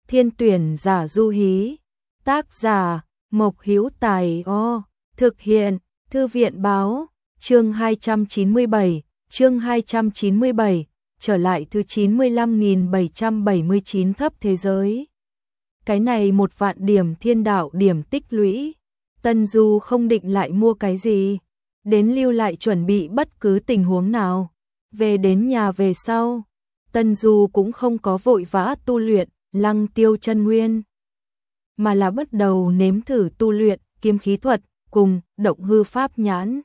Thiên tuyển giả Du Hí. Tác giả Mộc Hữu Tài. Thực hiện Thư viện báo. Chương 297, trở lại thứ 95.779 thấp thế giới. Cái này 1.000.000 điểm thiên đạo điểm tích lũy. Tân Du không định lại mua cái gì, đến lưu lại chuẩn bị bất cứ tình huống nào. Về đến nhà về sau, Tân Du cũng không có vội vã tu luyện Lăng Tiêu chân nguyên, mà là bắt đầu nếm thử tu luyện kiếm khí thuật cùng động hư pháp nhãn.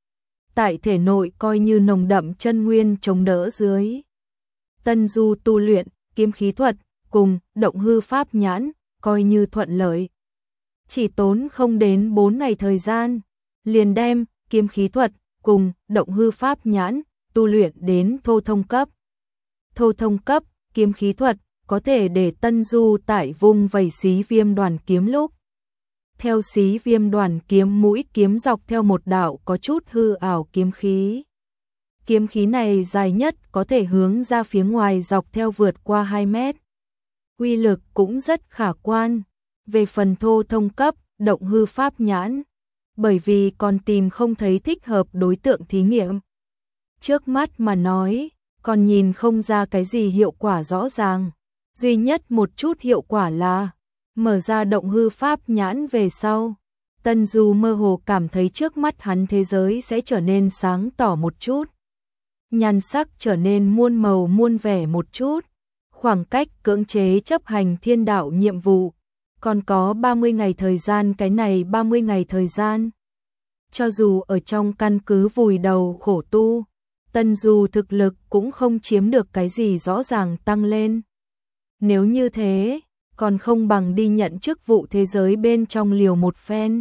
Tại thể nội coi như nồng đậm chân nguyên chống đỡ dưới, Tân Du tu luyện kiếm khí thuật cùng động hư pháp nhãn coi như thuận lợi. Chỉ tốn không đến 4 ngày thời gian, liền đem kiếm khí thuật cùng động hư pháp nhãn tu luyện đến thô thông cấp. Thô thông cấp kiếm khí thuật có thể để Tân Du tại vùng vẩy xí viêm đoàn kiếm lúc, theo xí viêm đoàn kiếm mũi kiếm dọc theo một đạo có chút hư ảo kiếm khí. Kiếm khí này dài nhất có thể hướng ra phía ngoài dọc theo vượt qua 2 mét. Uy lực cũng rất khả quan. Về phần thô thông cấp động hư pháp nhãn, bởi vì còn tìm không thấy thích hợp đối tượng thí nghiệm, trước mắt mà nói còn nhìn không ra cái gì hiệu quả rõ ràng. Duy nhất một chút hiệu quả là mở ra động hư pháp nhãn về sau, Tân Du mơ hồ cảm thấy trước mắt hắn thế giới sẽ trở nên sáng tỏ một chút, nhan sắc trở nên muôn màu muôn vẻ một chút. Khoảng cách cưỡng chế chấp hành thiên đạo nhiệm vụ còn có 30 ngày thời gian. Cái này 30 ngày thời gian, cho dù ở trong căn cứ vùi đầu khổ tu, Tân Du thực lực cũng không chiếm được cái gì rõ ràng tăng lên. Nếu như thế, còn không bằng đi nhận chức vụ thế giới bên trong liều một phen.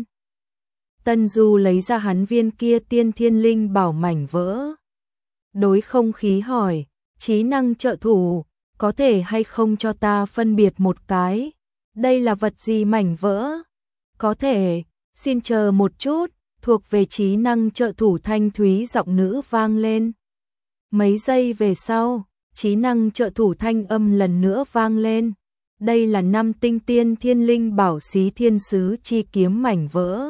Tân Du lấy ra hắn viên kia tiên thiên linh bảo mảnh vỡ. Đối không khí hỏi, trí năng trợ thủ, có thể hay không cho ta phân biệt một cái, đây là vật gì mảnh vỡ? Có thể, xin chờ một chút, thuộc về trí năng trợ thủ thanh thúy giọng nữ vang lên. Mấy giây về sau, trí năng trợ thủ thanh âm lần nữa vang lên. Đây là 5 tinh tiên thiên linh bảo xí thiên sứ chi kiếm mảnh vỡ.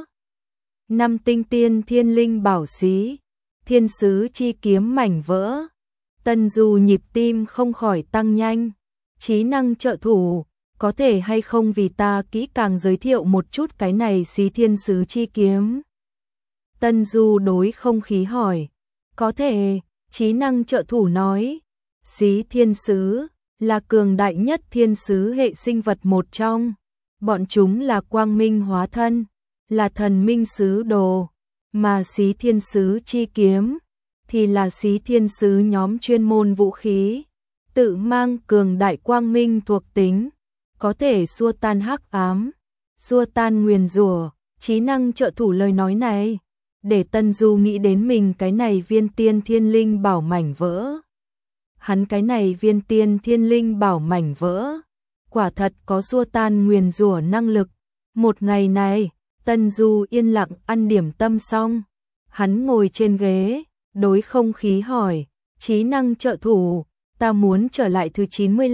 5 tinh tiên thiên linh bảo xí thiên sứ chi kiếm mảnh vỡ. Tân Du nhịp tim không khỏi tăng nhanh. Trí năng trợ thủ, có thể hay không vì ta kỹ càng giới thiệu một chút cái này xí thiên sứ chi kiếm? Tân Du đối không khí hỏi. Có thể, trí năng trợ thủ nói. Xí thiên sứ là cường đại nhất thiên sứ hệ sinh vật một trong. Bọn chúng là quang minh hóa thân, là thần minh sứ đồ. Mà xí thiên sứ chi kiếm thì là xí thiên sứ nhóm chuyên môn vũ khí, tự mang cường đại quang minh thuộc tính, có thể xua tan hắc ám, xua tan nguyền rủa. Trí năng trợ thủ lời nói này để Tân Du nghĩ đến mình cái này viên tiên thiên linh bảo mảnh vỡ. Hắn cái này viên tiên thiên linh bảo mảnh vỡ quả thật có xua tan nguyền rủa năng lực. Một ngày này, Tân Du yên lặng ăn điểm tâm xong, hắn ngồi trên ghế, đối không khí hỏi, trí năng trợ thủ, ta muốn trở lại thứ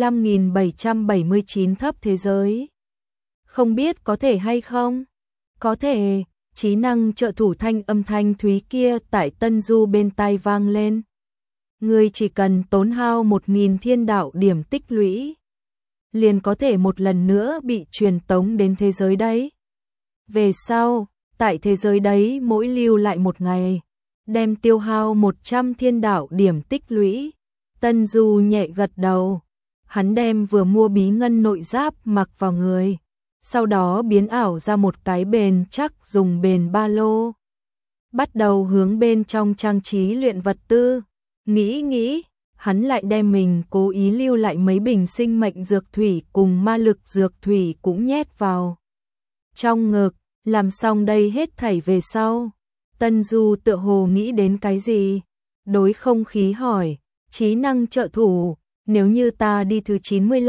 95.779 thấp thế giới. Không biết có thể hay không? Có thể, trí năng trợ thủ thanh âm thanh thúy kia tại Tân Du bên tai vang lên. Ngươi chỉ cần tốn hao 1.000 thiên đạo điểm tích lũy, liền có thể một lần nữa bị truyền tống đến thế giới đấy. Về sau, tại thế giới đấy mỗi lưu lại một ngày, đem tiêu hao 100 thiên đạo điểm tích lũy. Tân Du nhẹ gật đầu, hắn đem vừa mua bí ngân nội giáp mặc vào người, sau đó biến ảo ra một cái bền chắc dùng bền ba lô, bắt đầu hướng bên trong trang trí luyện vật tư. Nghĩ, hắn lại đem mình cố ý lưu lại mấy bình sinh mệnh dược thủy cùng ma lực dược thủy cũng nhét vào trong ngực. Làm xong đây hết thảy về sau, Tân Du tựa hồ nghĩ đến cái gì, đối không khí hỏi, trí năng trợ thủ, nếu như ta đi thứ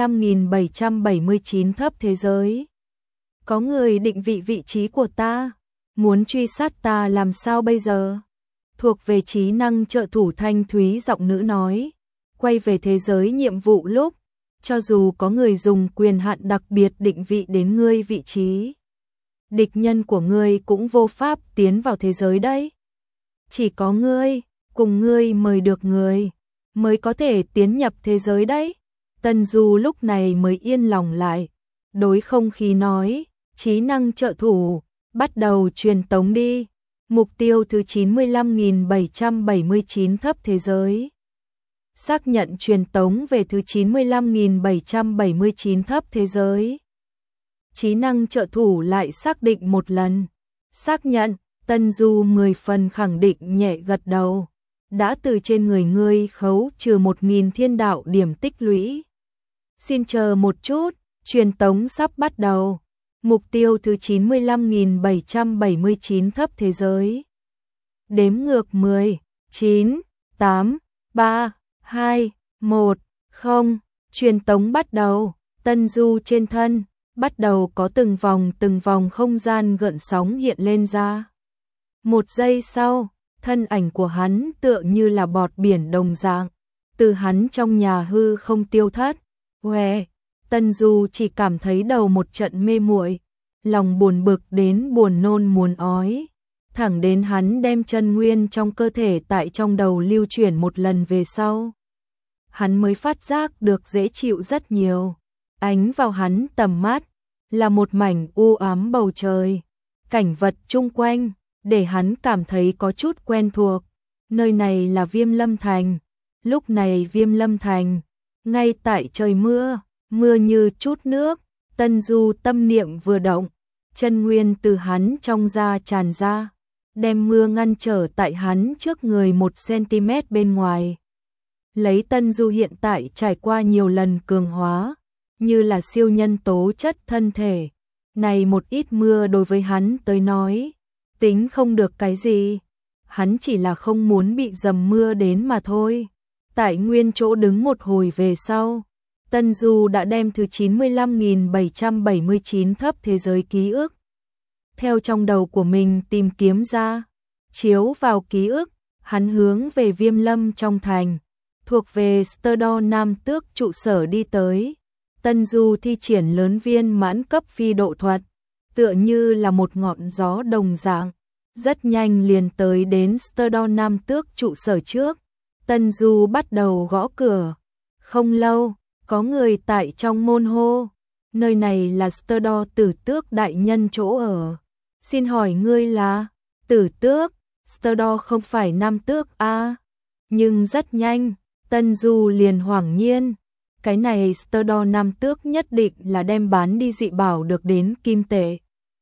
95.779 thấp thế giới, có người định vị vị trí của ta, muốn truy sát ta làm sao bây giờ? Thuộc về trí năng trợ thủ thanh thúy giọng nữ nói, quay về thế giới nhiệm vụ lúc, cho dù có người dùng quyền hạn đặc biệt định vị đến ngươi vị trí, địch nhân của ngươi cũng vô pháp tiến vào thế giới đấy. Chỉ có ngươi, cùng ngươi mời được người, mới có thể tiến nhập thế giới đấy. Tân Du lúc này mới yên lòng lại, đối không khí nói, trí năng trợ thủ, bắt đầu truyền tống đi. Mục tiêu thứ 95.779 thấp thế giới. Xác nhận truyền tống về thứ 95.779 thấp thế giới. Trí năng trợ thủ lại xác định một lần. Xác nhận, Tân Du 10 phần khẳng định nhẹ gật đầu. Đã từ trên người ngươi khấu trừ 1.000 thiên đạo điểm tích lũy. Xin chờ một chút, truyền tống sắp bắt đầu. Mục tiêu thứ 95.779 thấp thế giới. Đếm ngược 10, 9, 8, 3, 2, 1, 0. Truyền tống bắt đầu. Tân Du trên thân bắt đầu có từng vòng không gian gợn sóng hiện lên ra. Một giây sau, thân ảnh của hắn tựa như là bọt biển đồng dạng, từ hắn trong nhà hư không tiêu thất. Hoe, Tân Du chỉ cảm thấy đầu một trận mê muội, lòng buồn bực đến buồn nôn muốn ói, thẳng đến hắn đem chân nguyên trong cơ thể tại trong đầu lưu chuyển một lần về sau. Hắn mới phát giác được dễ chịu rất nhiều. Ánh vào hắn tầm mắt là một mảnh u ám bầu trời, cảnh vật chung quanh để hắn cảm thấy có chút quen thuộc. Nơi này là Viêm Lâm Thành. Lúc này Viêm Lâm Thành ngay tại trời mưa, mưa như chút nước. Tân Du tâm niệm vừa động, chân nguyên từ hắn trong da tràn ra, đem mưa ngăn trở tại hắn trước người 1 cm bên ngoài. Lấy Tân Du hiện tại trải qua nhiều lần cường hóa, như là siêu nhân tố chất thân thể, này một ít mưa đối với hắn tới nói, tính không được cái gì. Hắn chỉ là không muốn bị dầm mưa đến mà thôi. Tại nguyên chỗ đứng một hồi về sau, Tân Du đã đem thứ 95.779 thấp thế giới ký ức theo trong đầu của mình tìm kiếm ra, chiếu vào ký ức, hắn hướng về Viêm Lâm trong thành, thuộc về Sterdor Nam Tước trụ sở đi tới. Tân Du thi triển lớn viên mãn cấp phi độ thuật, tựa như là một ngọn gió đồng dạng, rất nhanh liền tới đến Sterdor Nam Tước trụ sở trước. Tân Du bắt đầu gõ cửa. Không lâu, có người tại trong môn hô, nơi này là Sterdor Tử Tước đại nhân chỗ ở. Xin hỏi ngươi là Tử Tước? Sterdor không phải Nam Tước a? Nhưng rất nhanh, Tân Du liền hoảng nhiên, cái này Sterdor Nam Tước nhất định là đem bán đi dị bảo được đến kim tệ,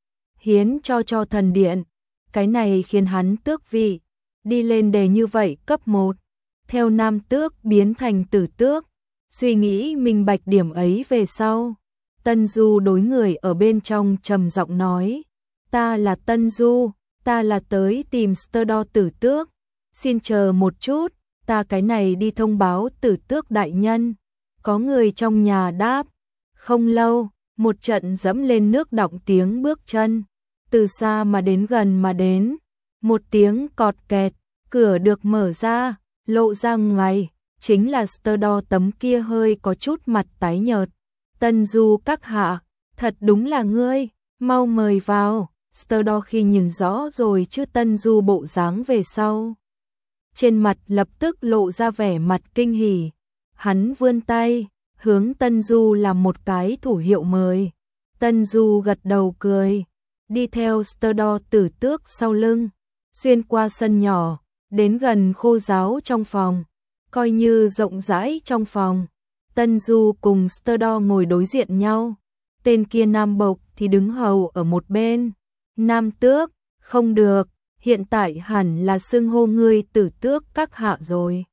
hiến cho thần điện. Cái này khiến hắn tước vị đi lên đề như vậy cấp 1, theo Nam Tước biến thành Tử Tước. Suy nghĩ minh bạch điểm ấy về sau, Tân Du đối người ở bên trong trầm giọng nói, ta là Tân Du, ta là tới tìm Sterdor Tử Tước, xin chờ một chút, ta cái này đi thông báo Tử Tước đại nhân. Có người trong nhà đáp. Không lâu, một trận dẫm lên nước đọng tiếng bước chân, từ xa mà đến gần mà đến, một tiếng cọt kẹt, cửa được mở ra, lộ ra ngoài, chính là Sterdor tấm kia hơi có chút mặt tái nhợt. Tân Du các hạ, thật đúng là ngươi, mau mời vào. Sterdor khi nhìn rõ rồi chứ Tân Du bộ dáng về sau, trên mặt lập tức lộ ra vẻ mặt kinh hỉ. Hắn vươn tay, hướng Tân Du làm một cái thủ hiệu mời. Tân Du gật đầu cười, đi theo Sterdor Tử Tước sau lưng, xuyên qua sân nhỏ, đến gần khô giáo trong phòng. Coi như rộng rãi trong phòng, Tân Du cùng Sterdor ngồi đối diện nhau. Tên kia Nam Bộc thì đứng hầu ở một bên. Nam Tước, không được, hiện tại hẳn là xưng hô ngươi Tử Tước các hạ rồi.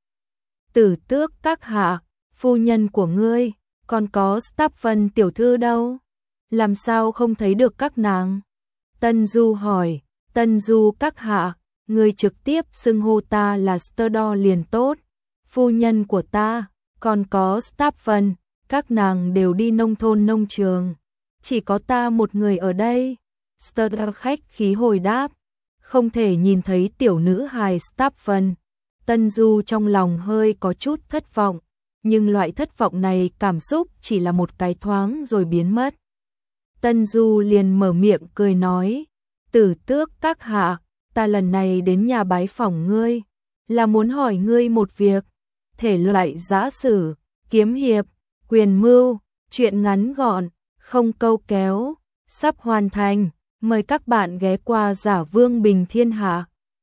Tử Tước các hạ, phu nhân của ngươi, còn có Staffan tiểu thư đâu? Làm sao không thấy được các nàng? Tân Du hỏi. Tân Du các hạ, ngươi trực tiếp xưng hô ta là Sterdor liền tốt. Phu nhân của ta, còn có Staffan, các nàng đều đi nông thôn nông trường, chỉ có ta một người ở đây. Sterdor khách khí hồi đáp, không thể nhìn thấy tiểu nữ hài Staffan. Tân Du trong lòng hơi có chút thất vọng, nhưng loại thất vọng này cảm xúc chỉ là một cái thoáng rồi biến mất. Tân Du liền mở miệng cười nói, Tử Tước các hạ, ta lần này đến nhà bái phỏng ngươi, là muốn hỏi ngươi một việc, thể loại giã sử, kiếm hiệp, quyền mưu, chuyện ngắn gọn, không câu kéo, sắp hoàn thành, mời các bạn ghé qua Giả Vương Bình Thiên Hạ.